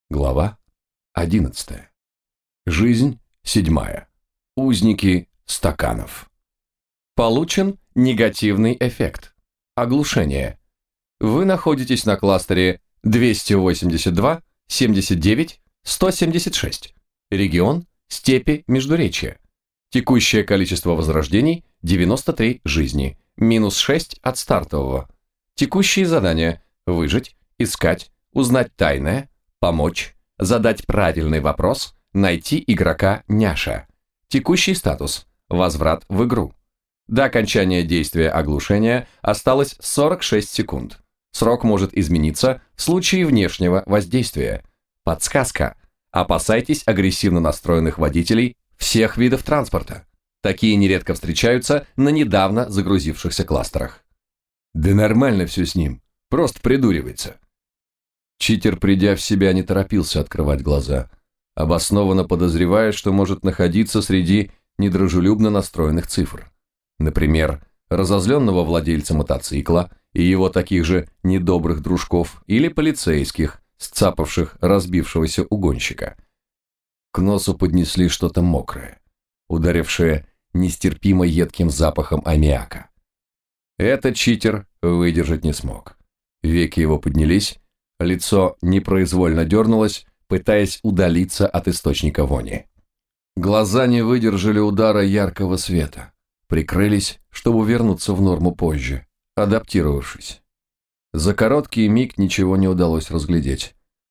Глава 11. Жизнь 7. Узники стаканов. Получен негативный эффект. Оглушение. Вы находитесь на кластере 282, 79, 176. Регион степи Междуречья. Текущее количество возрождений 93 жизни, минус 6 от стартового. Текущие задания: выжить, искать, узнать тайное, помочь, задать правильный вопрос, найти игрока няша. Текущий статус: возврат в игру. До окончания действия оглушения осталось 46 секунд. Срок может измениться в случае внешнего воздействия. Подсказка: опасайтесь агрессивно настроенных водителей всех видов транспорта. Такие нередко встречаются на недавно загрузившихся кластерах. Да нормально все с ним, просто придуривается. Читер, придя в себя, не торопился открывать глаза, обоснованно подозревая, что может находиться среди недружелюбно настроенных цифр. Например, разозленного владельца мотоцикла и его таких же недобрых дружков или полицейских, сцапавших разбившегося угонщика. К носу поднесли что-то мокрое, ударившее нестерпимо едким запахом аммиака. Этот читер выдержать не смог. Веки его поднялись, лицо непроизвольно дернулось, пытаясь удалиться от источника вони. Глаза не выдержали удара яркого света, прикрылись, чтобы вернуться в норму позже, адаптировавшись. За короткий миг ничего не удалось разглядеть.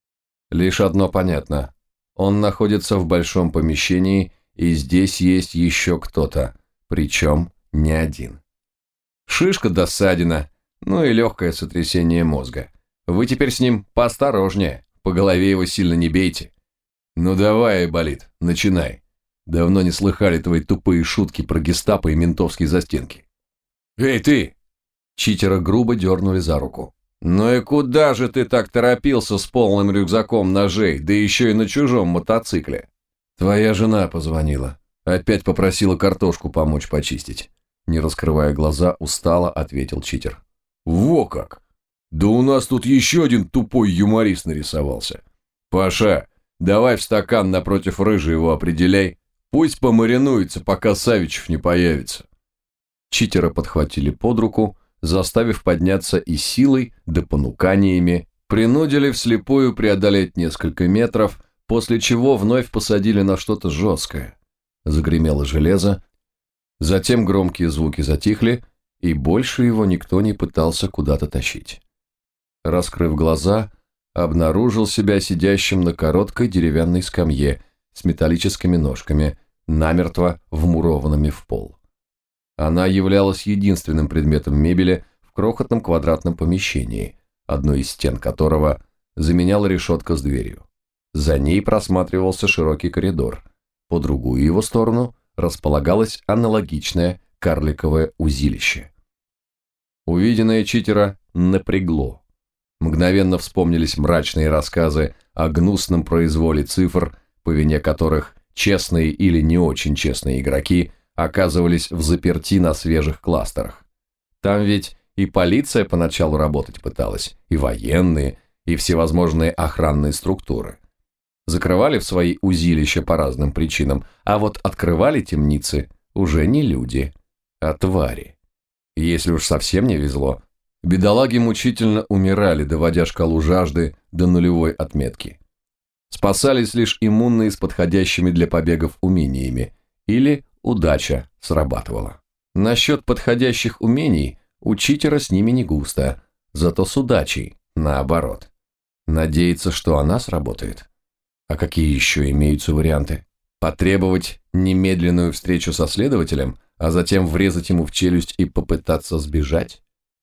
Лишь одно понятно: он находится в большом помещении, и здесь есть еще кто-то, причем не один. Шишка до ссадина, ну и легкое сотрясение мозга. Вы теперь с ним поосторожнее, по голове его сильно не бейте. Ну давай, Айболит, начинай. Давно не слыхали твои тупые шутки про гестапо и ментовские застенки. Эй, ты! Читера грубо дернули за руку. Ну и куда же ты так торопился с полным рюкзаком ножей, да еще и на чужом мотоцикле? Твоя жена позвонила. Опять попросила картошку помочь почистить. Не раскрывая глаза, устало ответил читер. Во как! Да у нас тут еще один тупой юморист нарисовался. Паша, давай в стакан напротив рыжи его определяй. Пусть помаринуется, пока Савичев не появится. Читера подхватили под руку, заставив подняться и силой, да понуканиями, принудили вслепую преодолеть несколько метров, после чего вновь посадили на что-то жесткое. Загремело железо, затем громкие звуки затихли, и больше его никто не пытался куда-то тащить. Раскрыв глаза, обнаружил себя сидящим на короткой деревянной скамье с металлическими ножками, намертво вмурованными в пол. Она являлась единственным предметом мебели в крохотном квадратном помещении, одну из стен которого заменяла решетка с дверью. За ней просматривался широкий коридор. По другую его сторону располагалось аналогичное карликовое узилище. Увиденное читера напрягло. Мгновенно вспомнились мрачные рассказы о гнусном произволе цифр, по вине которых честные или не очень честные игроки оказывались в заперти на свежих кластерах. Там ведь и полиция поначалу работать пыталась, и военные, и всевозможные охранные структуры. Закрывали в свои узилища по разным причинам, а вот открывали темницы уже не люди, а твари. Если уж совсем не везло, бедолаги мучительно умирали, доводя шкалу жажды до нулевой отметки. Спасались лишь иммунные с подходящими для побегов умениями, или удача срабатывала. Насчет подходящих умений у читера с ними не густо, зато с удачей наоборот. Надеяться, что она сработает. А какие еще имеются варианты? Потребовать немедленную встречу со следователем, а затем врезать ему в челюсть и попытаться сбежать?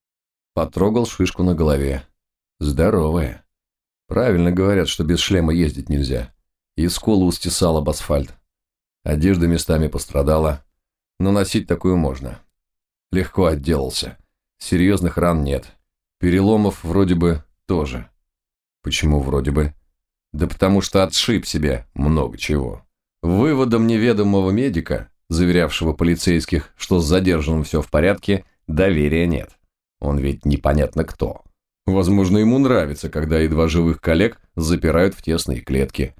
Потрогал шишку на голове. Здоровая. Правильно говорят, что без шлема ездить нельзя. И скулу устесал об асфальт. Одежда местами пострадала, но носить такую можно. Легко отделался. Серьезных ран нет. Переломов вроде бы тоже. Почему вроде бы? Да потому что отшиб себе много чего. Выводом неведомого медика, заверявшего полицейских, что с задержанным все в порядке, доверия нет. Он ведь непонятно кто. Возможно, ему нравится, когда едва живых коллег запирают в тесные клетки.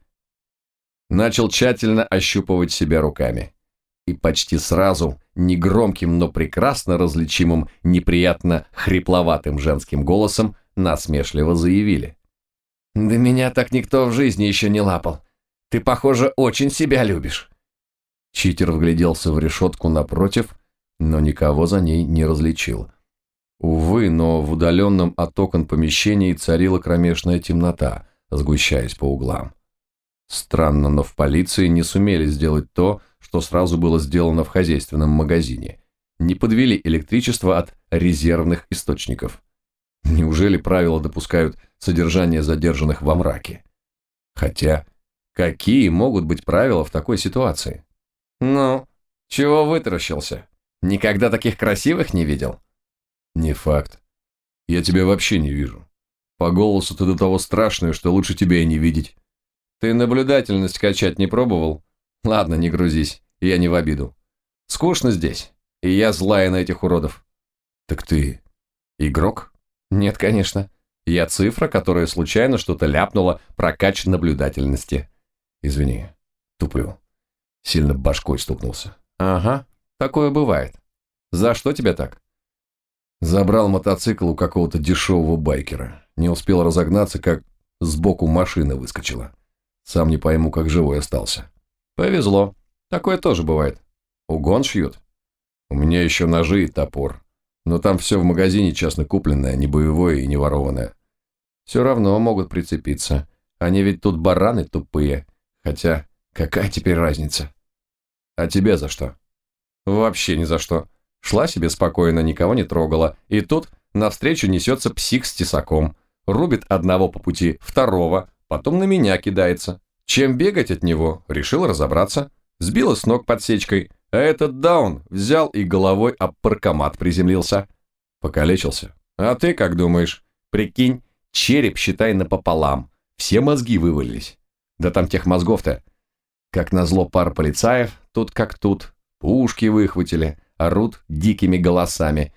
Начал тщательно ощупывать себя руками. И почти сразу, негромким, но прекрасно различимым, неприятно хрипловатым женским голосом насмешливо заявили. «Да меня так никто в жизни еще не лапал. Ты, похоже, очень себя любишь». Читер вгляделся в решетку напротив, но никого за ней не различил. Увы, но в удаленном от окон помещении царила кромешная темнота, сгущаясь по углам. Странно, но в полиции не сумели сделать то, что сразу было сделано в хозяйственном магазине. Не подвели электричество от резервных источников. Неужели правила допускают содержание задержанных во мраке? Хотя, какие могут быть правила в такой ситуации? Ну, чего вытаращился? Никогда таких красивых не видел? Не факт. Я тебя вообще не вижу. По голосу ты до того страшная, что лучше тебя и не видеть. Ты наблюдательность качать не пробовал? Ладно, не грузись, я не в обиду. Скучно здесь, и я злая на этих уродов. Так ты игрок? Нет, конечно. Я цифра, которая случайно что-то ляпнула про кач наблюдательности. Извини, туплю. Сильно башкой стукнулся. Ага, такое бывает. За что тебя так? Забрал мотоцикл у какого-то дешевого байкера. Не успел разогнаться, как сбоку машина выскочила. Сам не пойму, как живой остался. Повезло. Такое тоже бывает. Угон шьют. У меня еще ножи и топор. Но там все в магазине частно купленное, не боевое и не ворованное. Все равно могут прицепиться. Они ведь тут бараны тупые. Хотя, какая теперь разница? А тебе за что? Вообще ни за что. Шла себе спокойно, никого не трогала. И тут навстречу несется псих с тесаком. Рубит одного по пути, второго, потом на меня кидается. Чем бегать от него, решил разобраться. Сбила с ног подсечкой, а этот даун взял и головой об паркомат приземлился. Покалечился. А ты как думаешь? Прикинь, череп, считай, напополам. Все мозги вывалились. Да там тех мозгов-то. Как назло, пара полицаев, тут как тут. Пушки выхватили, орут дикими голосами.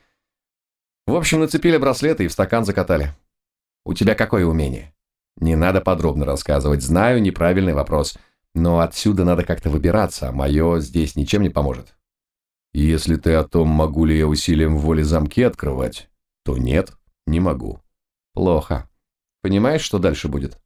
В общем, нацепили браслеты и в стакан закатали. У тебя какое умение? Не надо подробно рассказывать, знаю, неправильный вопрос. Но отсюда надо как-то выбираться, а мое здесь ничем не поможет. Если ты о том, могу ли я усилием воли замки открывать, то нет, не могу. Плохо. Понимаешь, что дальше будет?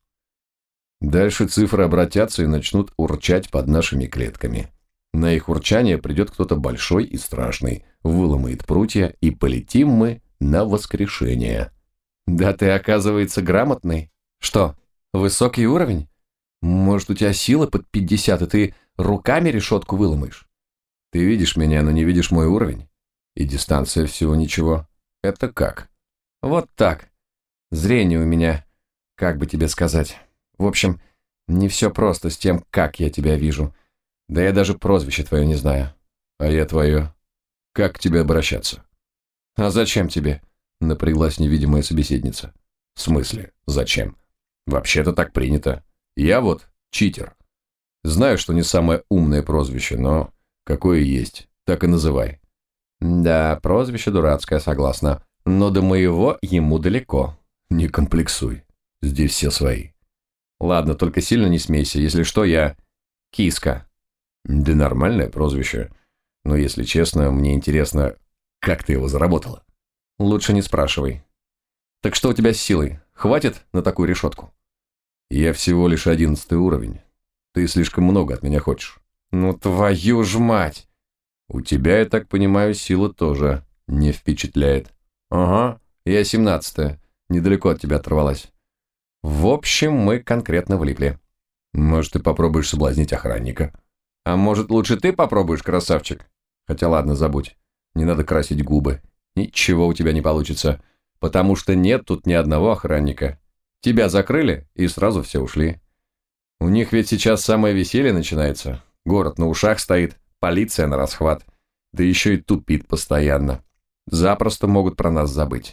Дальше цифры обратятся и начнут урчать под нашими клетками. На их урчание придет кто-то большой и страшный, выломает прутья, и полетим мы на воскрешение. Да ты, оказывается, грамотный. Что, высокий уровень? Может, у тебя сила под 50, и ты руками решетку выломаешь? Ты видишь меня, но не видишь мой уровень? И дистанция всего ничего. Это как? Вот так. Зрение у меня, как бы тебе сказать. В общем, не все просто с тем, как я тебя вижу. Да я даже прозвище твое не знаю. А я твое. Как к тебе обращаться? А зачем тебе? Напряглась невидимая собеседница. В смысле, зачем? Вообще-то так принято. Я вот читер. Знаю, что не самое умное прозвище, но какое есть, так и называй. Да, прозвище дурацкое, согласна. Но до моего ему далеко. Не комплексуй. Здесь все свои. Ладно, только сильно не смейся. Если что, я киска. Да нормальное прозвище. Но, если честно, мне интересно, как ты его заработала. Лучше не спрашивай. Так что у тебя с силой? Хватит на такую решетку? Я всего лишь 11 уровень. Ты слишком много от меня хочешь. Ну твою ж мать! У тебя, я так понимаю, сила тоже не впечатляет. Ага, я 17-я. Недалеко от тебя оторвалась. В общем, мы конкретно влипли. Может, ты попробуешь соблазнить охранника? А может, лучше ты попробуешь, красавчик? Хотя ладно, забудь. Не надо красить губы. Ничего у тебя не получится. Потому что нет тут ни одного охранника. Тебя закрыли, и сразу все ушли. У них ведь сейчас самое веселье начинается. Город на ушах стоит, полиция на расхват. Да еще и тупит постоянно. Запросто могут про нас забыть.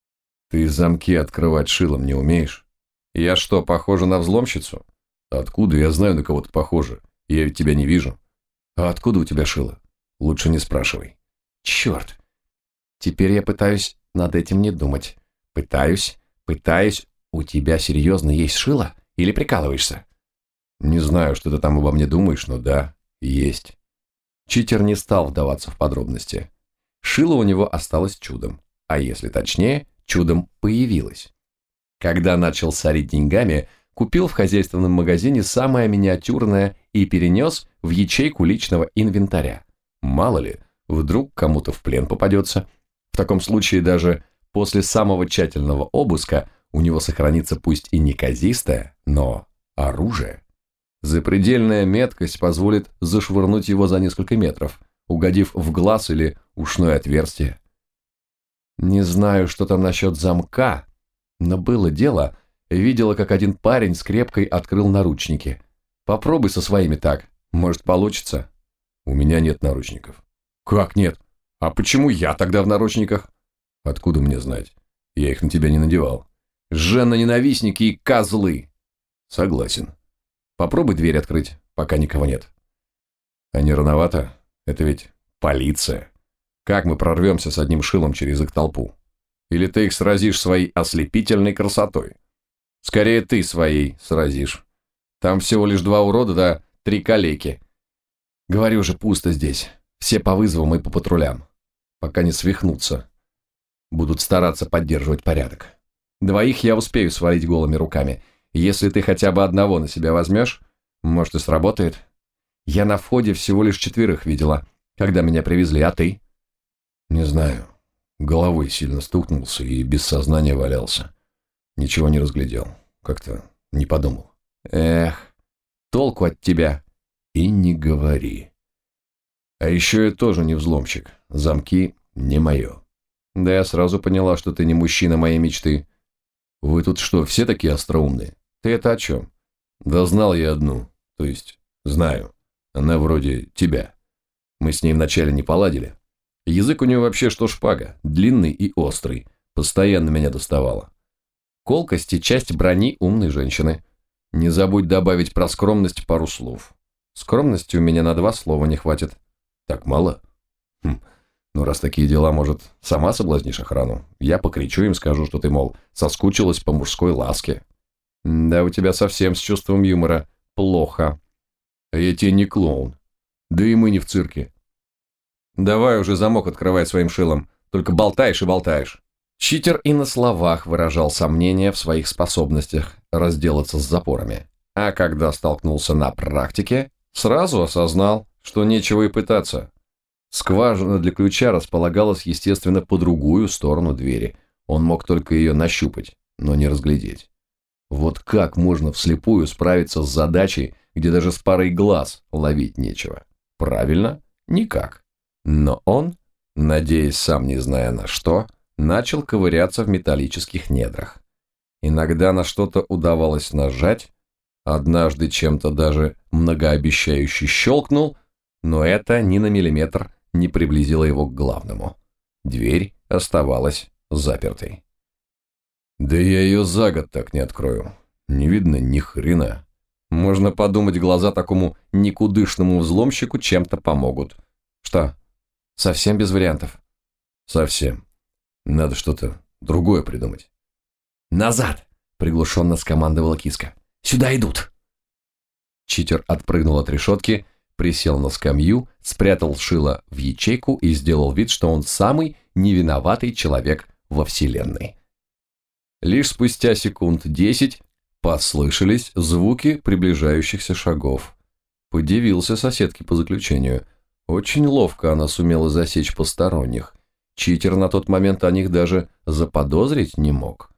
Ты замки открывать шилом не умеешь? Я что, похожа на взломщицу? Откуда я знаю, на кого ты похожа? Я ведь тебя не вижу. А откуда у тебя шило? Лучше не спрашивай. Черт. Теперь я пытаюсь над этим не думать. Пытаюсь, Пытаюсь, у тебя серьезно есть шило? Или прикалываешься? Не знаю, что ты там обо мне думаешь, но да, есть. Читер не стал вдаваться в подробности. Шило у него осталось чудом, а если точнее, чудом появилось. Когда начал сорить деньгами, купил в хозяйственном магазине самое миниатюрное и перенес в ячейку личного инвентаря. Мало ли, вдруг кому-то в плен попадется. В таком случае даже после самого тщательного обыска у него сохранится пусть и неказистое, но оружие. Запредельная меткость позволит зашвырнуть его за несколько метров, угодив в глаз или ушное отверстие. Не знаю, что там насчет замка, но было дело, видела, как один парень скрепкой открыл наручники. Попробуй со своими так, может получится. У меня нет наручников. Как нет? А почему я тогда в наручниках? Откуда мне знать? Я их на тебя не надевал. Жена-ненавистники и козлы. Согласен. Попробуй дверь открыть, пока никого нет. А не рановато? Это ведь полиция. Как мы прорвемся с одним шилом через их толпу? Или ты их сразишь своей ослепительной красотой? Скорее ты своей сразишь. Там всего лишь 2 урода да 3 калеки. Говорю же, пусто здесь. Все по вызовам и по патрулям. Пока не свихнутся. Будут стараться поддерживать порядок. 2 я успею свалить голыми руками. Если ты хотя бы одного на себя возьмешь, может и сработает. Я на входе всего лишь 4 видела, когда меня привезли, а ты? Не знаю. Головой сильно стукнулся и без сознания валялся. Ничего не разглядел. Как-то не подумал. Эх, толку от тебя. И не говори. А еще я тоже не взломщик. Замки не мое. Да я сразу поняла, что ты не мужчина моей мечты. Вы тут что, все такие остроумные? Ты это о чем? Да знал я одну. То есть, знаю. Она вроде тебя. Мы с ней вначале не поладили. Язык у нее вообще что шпага. Длинный и острый. Постоянно меня доставала. Колкость и часть брони умной женщины. Не забудь добавить про скромность пару слов. Скромности у меня на 2 слова не хватит. Так мало? Ну, раз такие дела, может, сама соблазнишь охрану? Я покричу им, скажу, что ты, мол, соскучилась по мужской ласке. Да, у тебя совсем с чувством юмора плохо. А я тебе не клоун. Да и мы не в цирке. Давай уже замок открывай своим шилом. Только болтаешь и болтаешь. Читер и на словах выражал сомнения в своих способностях разделаться с запорами. А когда столкнулся на практике, сразу осознал, что нечего и пытаться. Скважина для ключа располагалась, естественно, по другую сторону двери. Он мог только ее нащупать, но не разглядеть. Вот как можно вслепую справиться с задачей, где даже с парой глаз ловить нечего? Правильно? Никак. Но он, надеясь сам не зная на что, начал ковыряться в металлических недрах. Иногда на что-то удавалось нажать, однажды чем-то даже многообещающе щелкнул, но это ни на миллиметр не приблизило его к главному. Дверь оставалась запертой. Да я ее за год так не открою. Не видно ни хрена. Можно подумать, глаза такому никудышному взломщику чем-то помогут. Что, совсем без вариантов? Совсем. Надо что-то другое придумать. «Назад!» – приглушенно скомандовала киска. «Сюда идут!» Читер отпрыгнул от решетки, присел на скамью, спрятал шило в ячейку и сделал вид, что он самый невиноватый человек во вселенной. Лишь спустя секунд 10 послышались звуки приближающихся шагов. Подивился соседке по заключению. Очень ловко она сумела засечь посторонних. Читер на тот момент о них даже заподозрить не мог.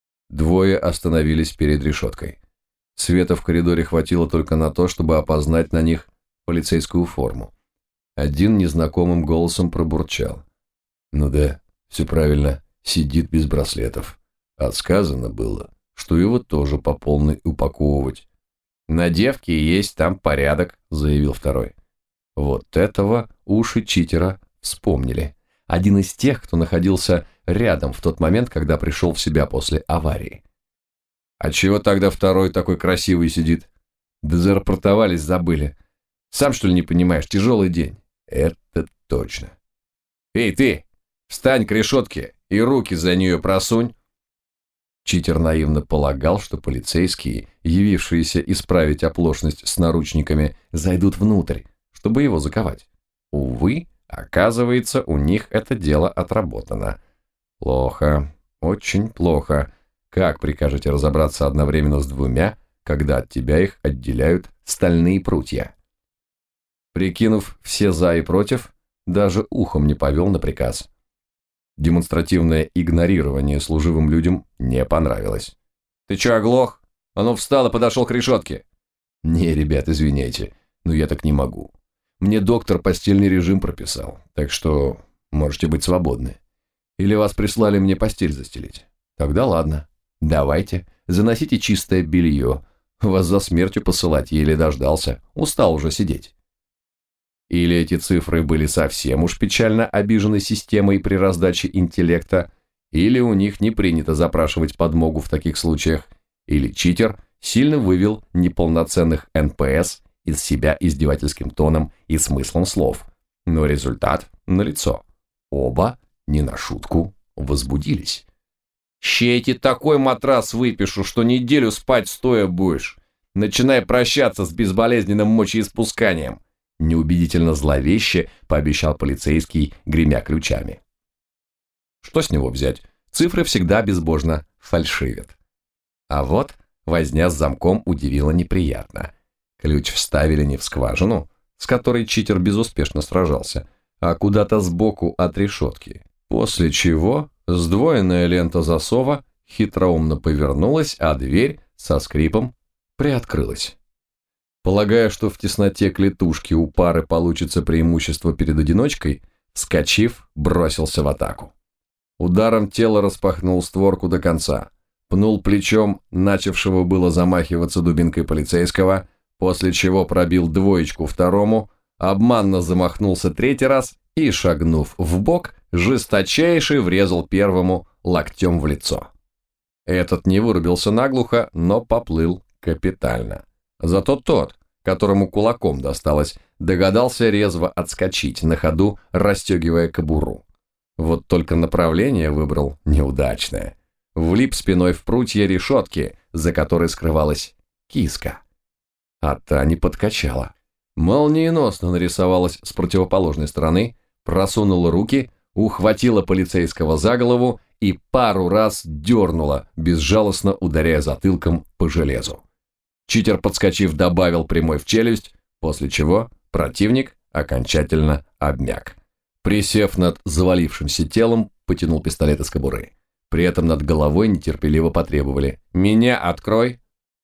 2 остановились перед решеткой. Света в коридоре хватило только на то, чтобы опознать на них полицейскую форму. Один незнакомым голосом пробурчал. Ну да, все правильно, сидит без браслетов. А сказано было, что его тоже по полной упаковывать. «На девке есть там порядок», — заявил второй. Вот этого уши читера вспомнили. Один из тех, кто находился рядом в тот момент, когда пришел в себя после аварии. «А чего тогда второй такой красивый сидит?» «Да зарапортовались, забыли. Сам, что ли, не понимаешь, тяжелый день». «Это точно». «Эй, ты, встань к решетке и руки за нее просунь». Читер наивно полагал, что полицейские, явившиеся исправить оплошность с наручниками, зайдут внутрь, чтобы его заковать. Увы, оказывается, у них это дело отработано. Плохо, очень плохо. Как прикажете разобраться одновременно с двумя, когда от тебя их отделяют стальные прутья? Прикинув все за и против, даже ухом не повел на приказ. Демонстративное игнорирование служивым людям не понравилось. «Ты чё, оглох? А ну встал и подошел к решетке!» «Не, ребят, извиняйте, но я так не могу. Мне доктор постельный режим прописал, так что можете быть свободны. Или вас прислали мне постель застелить? Тогда ладно. Давайте, заносите чистое белье. Вас за смертью посылать еле дождался, устал уже сидеть». Или эти цифры были совсем уж печально обижены системой при раздаче интеллекта, или у них не принято запрашивать подмогу в таких случаях, или читер сильно вывел неполноценных НПС из себя издевательским тоном и смыслом слов. Но результат налицо. Оба, не на шутку, возбудились. «Ща я тебе такой матрас выпишу, что неделю спать стоя будешь, начиная прощаться с безболезненным мочеиспусканием», неубедительно зловеще пообещал полицейский, гремя ключами. Что с него взять? Цифры всегда безбожно фальшивят. А вот возня с замком удивила неприятно. Ключ вставили не в скважину, с которой читер безуспешно сражался, а куда-то сбоку от решетки, после чего сдвоенная лента засова хитроумно повернулась, а дверь со скрипом приоткрылась. Полагая, что в тесноте клетушки у пары получится преимущество перед одиночкой, вскочив, бросился в атаку. Ударом тела распахнул створку до конца, пнул плечом начавшего было замахиваться дубинкой полицейского, после чего пробил двоечку второму, обманно замахнулся третий раз и, шагнув вбок, жесточайше врезал первому локтем в лицо. Этот не вырубился наглухо, но поплыл капитально. Зато тот, которому кулаком досталось, догадался резво отскочить, на ходу расстегивая кобуру. Вот только направление выбрал неудачное. Влип спиной в прутья решетки, за которой скрывалась киска. А та не подкачала. Молниеносно нарисовалась с противоположной стороны, просунула руки, ухватила полицейского за голову и пару раз дернула, безжалостно ударяя затылком по железу. Читер, подскочив, добавил прямой в челюсть, после чего противник окончательно обмяк. Присев над завалившимся телом, потянул пистолет из кобуры. При этом над головой нетерпеливо потребовали: «Меня открой!»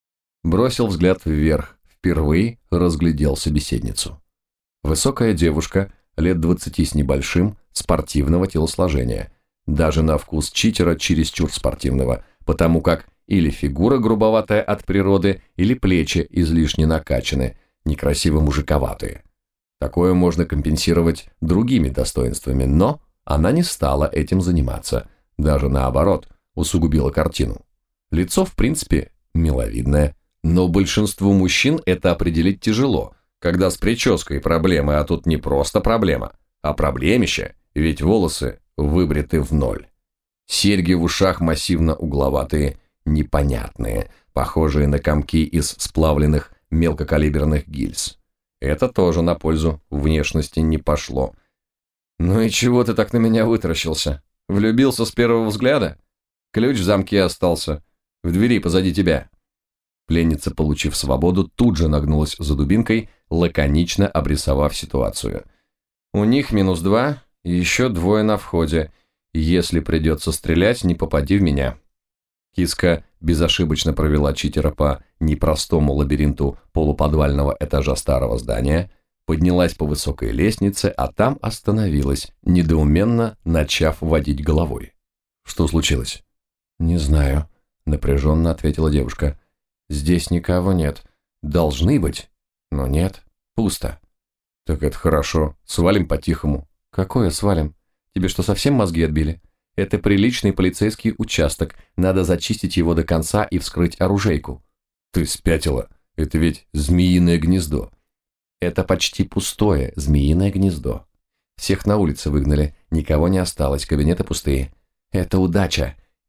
Бросил взгляд вверх, впервые разглядел собеседницу. Высокая девушка, лет 20 с небольшим, спортивного телосложения. Даже на вкус читера чересчур спортивного, потому как или фигура грубоватая от природы, или плечи излишне накачаны, некрасиво мужиковатые. Такое можно компенсировать другими достоинствами, но она не стала этим заниматься, даже наоборот, усугубила картину. Лицо, в принципе, миловидное, но большинству мужчин это определить тяжело, когда с прической проблемы, а тут не просто проблема, а проблемище, ведь волосы выбриты в ноль. Серьги в ушах массивно угловатые, непонятные, похожие на комки из сплавленных мелкокалиберных гильз. Это тоже на пользу внешности не пошло. «Ну и чего ты так на меня вытаращился? Влюбился с первого взгляда? Ключ в замке остался. В двери позади тебя». Пленница, получив свободу, тут же нагнулась за дубинкой, лаконично обрисовав ситуацию. «У них -2, и еще 2 на входе. Если придется стрелять, не попади в меня». Киска безошибочно провела читера по непростому лабиринту полуподвального этажа старого здания, поднялась по высокой лестнице, а там остановилась, недоуменно начав водить головой. «Что случилось?» «Не знаю», — напряженно ответила девушка. «Здесь никого нет. Должны быть, но нет. Пусто». «Так это хорошо. Свалим по-тихому». «Какое свалим? Тебе что, совсем мозги отбили? Это приличный полицейский участок. Надо зачистить его до конца и вскрыть оружейку». «Ты спятила. Это ведь змеиное гнездо». «Это почти пустое змеиное гнездо. Всех на улице выгнали, никого не осталось, кабинеты пустые. Это удача.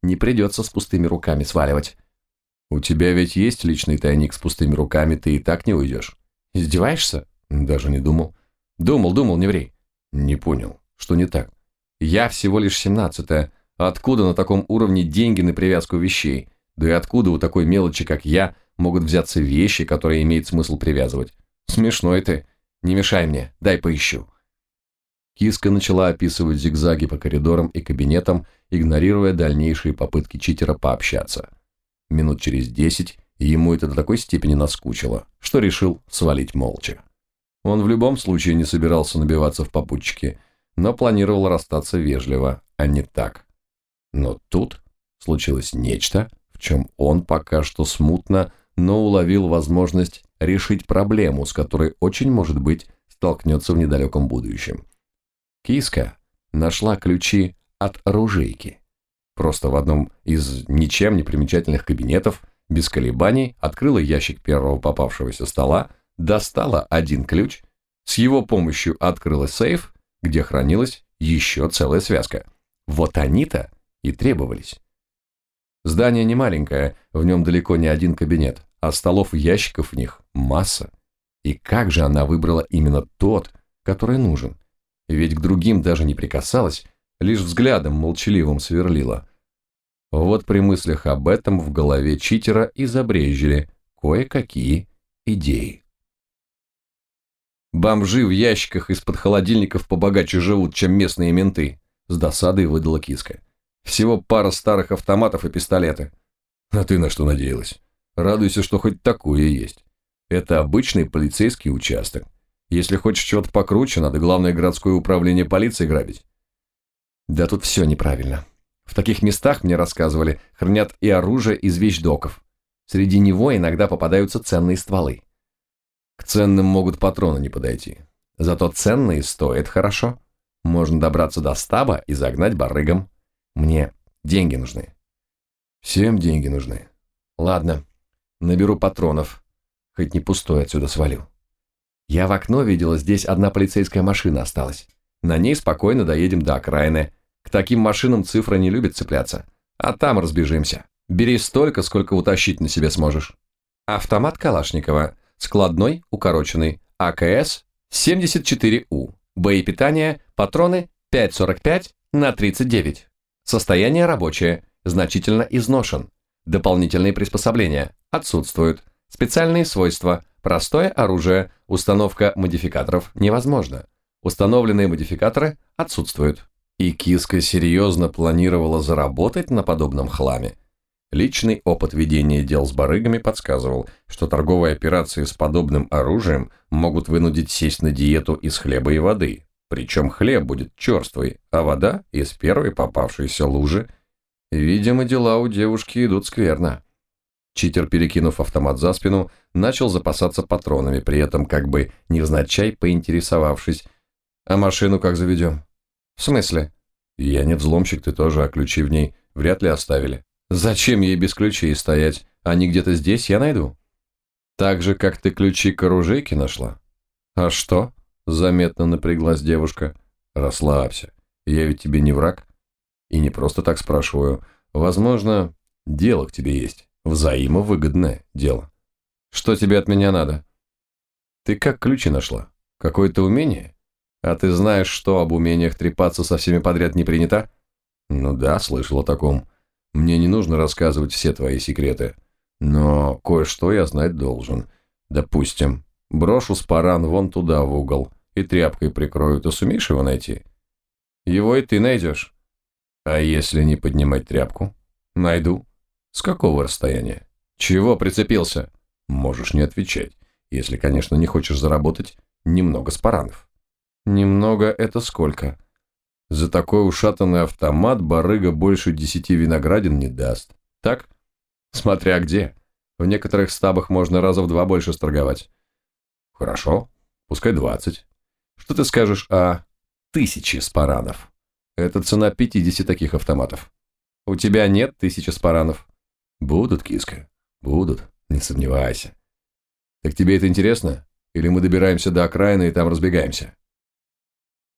не придется с пустыми руками сваливать. У тебя ведь есть личный тайник с пустыми руками, ты и так не уйдешь. Издеваешься? Даже не думал. Думал, не ври. Не понял, что не так. Я всего лишь 17-я. Откуда на таком уровне деньги на привязку вещей? Да и откуда у такой мелочи, как я, могут взяться вещи, которые имеет смысл привязывать? Смешной ты. Не мешай мне, дай поищу. Киска начала описывать зигзаги по коридорам и кабинетам, игнорируя дальнейшие попытки читера пообщаться. Минут через 10 ему это до такой степени наскучило, что решил свалить молча. Он в любом случае не собирался набиваться в попутчики, но планировал расстаться вежливо, а не так. Но тут случилось нечто, в чем он пока что смутно, но уловил возможность решить проблему, с которой очень, может быть, столкнется в недалеком будущем. Киска нашла ключи от оружейки. Просто в одном из ничем не примечательных кабинетов, без колебаний, открыла ящик первого попавшегося стола, достала один ключ, с его помощью открыла сейф, где хранилась еще целая связка. Вот они-то и требовались. Здание не маленькое, в нем далеко не один кабинет, а столов и ящиков в них масса. И как же она выбрала именно тот, который нужен? Ведь к другим даже не прикасалась, лишь взглядом молчаливым сверлила. Вот при мыслях об этом в голове читера и забрезжили кое-какие идеи. Бомжи в ящиках из-под холодильников побогаче живут, чем местные менты, с досадой выдала Киска. Всего пара старых автоматов и пистолеты. А ты на что надеялась? Радуйся, что хоть такое есть. Это обычный полицейский участок. Если хочешь чего-то покруче, надо главное городское управление полиции грабить. Да тут все неправильно. В таких местах, мне рассказывали, хранят и оружие из вещдоков. Среди него иногда попадаются ценные стволы. К ценным могут патроны не подойти. Зато ценные стоят хорошо. Можно добраться до стаба и загнать барыгам. Мне деньги нужны. Всем деньги нужны. Ладно, наберу патронов. Хоть не пустой отсюда свалю. Я в окно видела, здесь одна полицейская машина осталась. На ней спокойно доедем до окраины. К таким машинам цифра не любит цепляться. А там разбежимся. Бери столько, сколько утащить на себе сможешь. Автомат Калашникова. Складной, укороченный. АКС-74У. Боепитание, патроны 5,45 на 39. Состояние рабочее, значительно изношен. Дополнительные приспособления отсутствуют. Специальные свойства. Простое оружие. Установка модификаторов невозможна. Установленные модификаторы отсутствуют. И Киска серьезно планировала заработать на подобном хламе. Личный опыт ведения дел с барыгами подсказывал, что торговые операции с подобным оружием могут вынудить сесть на диету из хлеба и воды. Причем хлеб будет черствый, а вода из первой попавшейся лужи. Видимо, дела у девушки идут скверно. Читер, перекинув автомат за спину, начал запасаться патронами, при этом как бы невзначай поинтересовавшись: «А машину как заведем?» «В смысле?» «Я не взломщик, ты тоже, а ключи в ней вряд ли оставили». «Зачем ей без ключей стоять? Они где-то здесь, я найду». «Так же, как ты ключи к оружейке нашла?» «А что?» – заметно напряглась девушка. «Расслабься, я ведь тебе не враг. И не просто так спрашиваю. Возможно, дело к тебе есть, взаимовыгодное дело». «Что тебе от меня надо?» «Ты как ключи нашла? Какое-то умение? А ты знаешь, что об умениях трепаться со всеми подряд не принято?» «Ну да, слышал о таком. Мне не нужно рассказывать все твои секреты, но кое-что я знать должен. Допустим, брошу спаран вон туда в угол и тряпкой прикрою. Ты сумеешь его найти?» «Его и ты найдешь». «А если не поднимать тряпку?» «Найду». «С какого расстояния?» «Чего прицепился?» «Можешь не отвечать, если, конечно, не хочешь заработать немного спаранов». «Немного — это сколько?» «За такой ушатанный автомат барыга больше 10 виноградин не даст. Так? Смотря где. В некоторых стабах можно раза в 2 больше сторговать». «Хорошо, пускай 20. Что ты скажешь о 1000 спаранов? Это цена 50 таких автоматов». «У тебя нет 1000 спаранов?» «Будут, киска, будут, не сомневайся». «Так тебе это интересно? Или мы добираемся до окраины и там разбегаемся?»